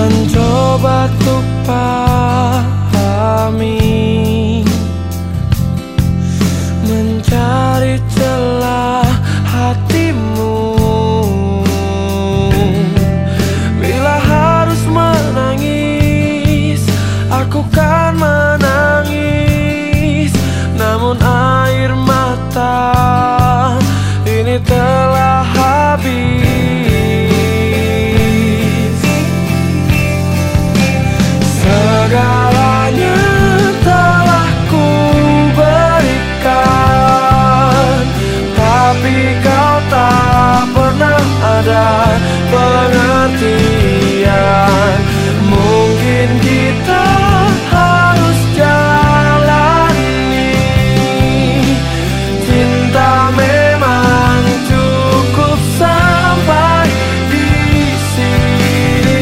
mencoba untuk pahami, mencari celah hatimu. Bila harus menangis, aku kan menangis. Namun air mata ini telah habis. Segalanya telah ku berikan, tapi kau tak pernah ada pengertian. Mungkin kita harus jalani, cinta memang cukup sampai di sini.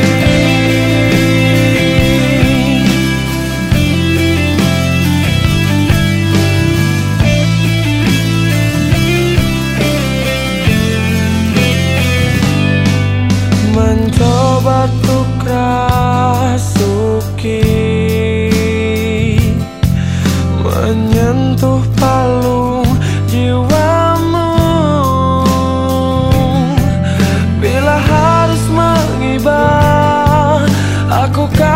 Mencoba untuk rasuki, menyentuh palung jiwamu. Bila harus mengibah, aku kan